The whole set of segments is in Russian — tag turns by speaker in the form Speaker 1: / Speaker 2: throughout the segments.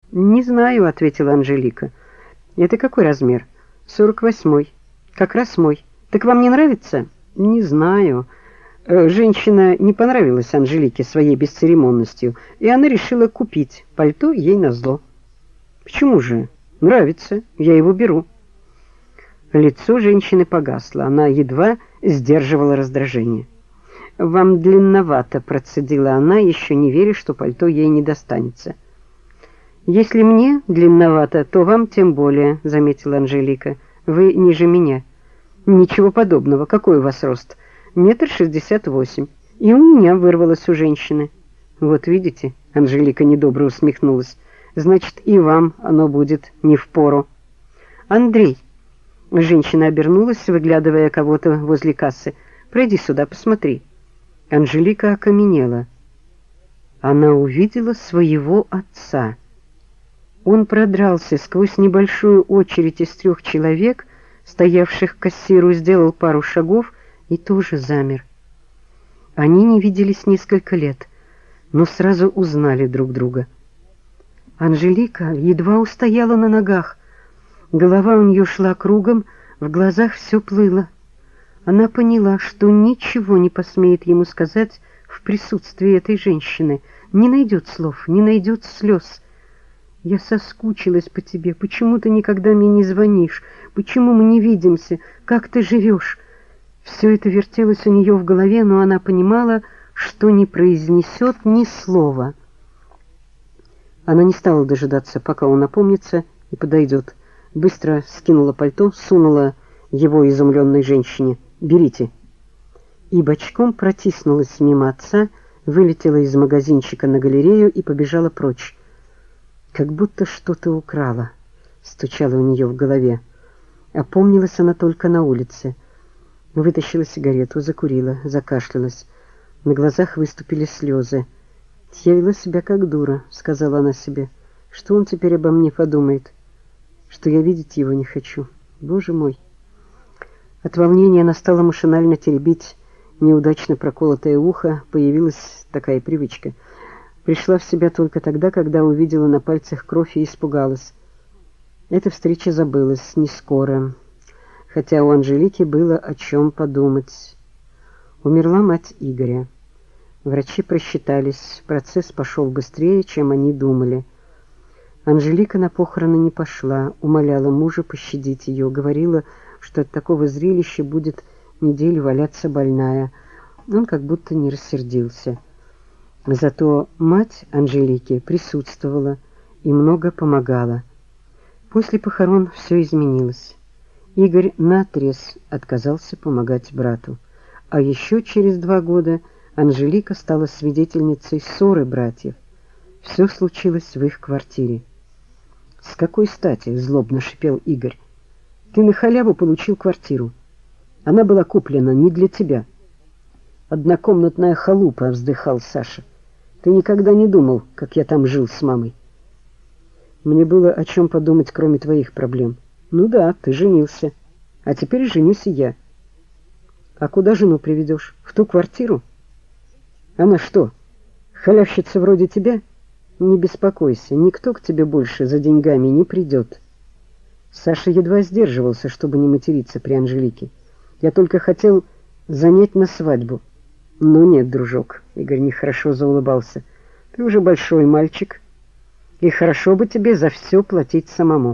Speaker 1: «Не знаю», — ответила Анжелика. «Это какой размер?» «48-й. Как раз мой. Так вам не нравится?» «Не знаю». Женщина не понравилась Анжелике своей бесцеремонностью, и она решила купить пальто ей назло. «Почему же? Нравится. Я его беру». Лицо женщины погасло. Она едва сдерживала раздражение. «Вам длинновато», — процедила она, еще не веря, что пальто ей не достанется. «Если мне длинновато, то вам тем более», — заметила Анжелика. «Вы ниже меня». «Ничего подобного. Какой у вас рост?» «1,68 м. И у меня вырвалось у женщины». «Вот видите», — Анжелика недобро усмехнулась, «значит, и вам оно будет не впору». «Андрей», — женщина обернулась, выглядывая кого-то возле кассы, «пройди сюда, посмотри». Анжелика окаменела. Она увидела своего отца. Он продрался сквозь небольшую очередь из 3 человек, стоявших к кассиру, сделал пару шагов и тоже замер. Они не виделись несколько лет, но сразу узнали друг друга. Анжелика едва устояла на ногах. Голова у нее шла кругом, в глазах все плыло. Она поняла, что ничего не посмеет ему сказать в присутствии этой женщины, не найдет слов, не найдет слез. «Я соскучилась по тебе. Почему ты никогда мне не звонишь? Почему мы не видимся? Как ты живешь?» Все это вертелось у нее в голове, но она понимала, что не произнесет ни слова. Она не стала дожидаться, пока он опомнится и подойдет. Быстро скинула пальто, сунула его изумленной женщине. «Берите». И бочком протиснулась мимо отца, вылетела из магазинчика на галерею и побежала прочь. Как будто что-то украла, стучало у нее в голове. Опомнилась она только на улице. Вытащила сигарету, закурила, закашлялась. На глазах выступили слезы. «Я вела себя как дура», — сказала она себе. «Что он теперь обо мне подумает? Что я видеть его не хочу. Боже мой!» От волнения она стала машинально теребить неудачно проколотое ухо. Появилась такая привычка. Пришла в себя только тогда, когда увидела на пальцах кровь и испугалась. Эта встреча забылась не скоро, хотя у Анжелики было о чем подумать. Умерла мать Игоря. Врачи просчитались, процесс пошел быстрее, чем они думали. Анжелика на похороны не пошла, умоляла мужа пощадить ее, говорила, что от такого зрелища будет неделю валяться больная. Он как будто не рассердился. Зато мать Анжелики присутствовала и много помогала. После похорон все изменилось. Игорь наотрез отказался помогать брату. А еще через 2 года Анжелика стала свидетельницей ссоры братьев. Все случилось в их квартире. «С какой стати?» — злобно шипел Игорь. «Ты на халяву получил квартиру. Она была куплена не для тебя». «Однокомнатная халупа», — вздыхал Саша. «Ты никогда не думал, как я там жил с мамой?» «Мне было о чем подумать, кроме твоих проблем». «Ну да, ты женился. А теперь женюсь и я». «А куда жену приведешь? В ту квартиру?» «Она что, халявщица вроде тебя?» «Не беспокойся, никто к тебе больше за деньгами не придет». Саша едва сдерживался, чтобы не материться при Анжелике. «Я только хотел занять на свадьбу». «Ну нет, дружок», — Игорь нехорошо заулыбался, — «ты уже большой мальчик, и хорошо бы тебе за все платить самому».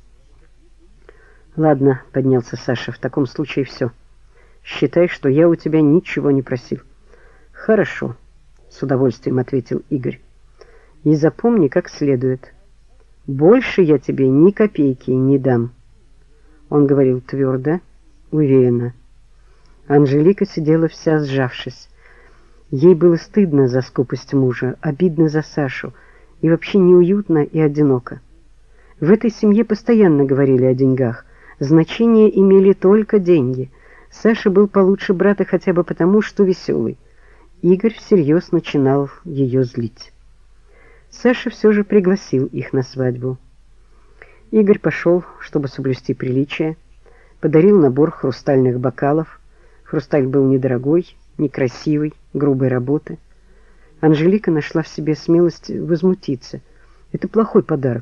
Speaker 1: «Ладно», — поднялся Саша, — «в таком случае все. Считай, что я у тебя ничего не просил». «Хорошо», — с удовольствием ответил Игорь. «И запомни как следует. Больше я тебе ни копейки не дам». Он говорил твердо, уверенно. Анжелика сидела вся сжавшись. Ей было стыдно за скупость мужа, обидно за Сашу, и вообще неуютно и одиноко. В этой семье постоянно говорили о деньгах. Значение имели только деньги. Саша был получше брата хотя бы потому, что веселый. Игорь всерьез начинал ее злить. Саша все же пригласил их на свадьбу. Игорь пошел, чтобы соблюсти приличие, подарил набор хрустальных бокалов. Хрусталь был недорогой, некрасивый, грубой работы. Анжелика нашла в себе смелость возмутиться. «Это плохой подарок.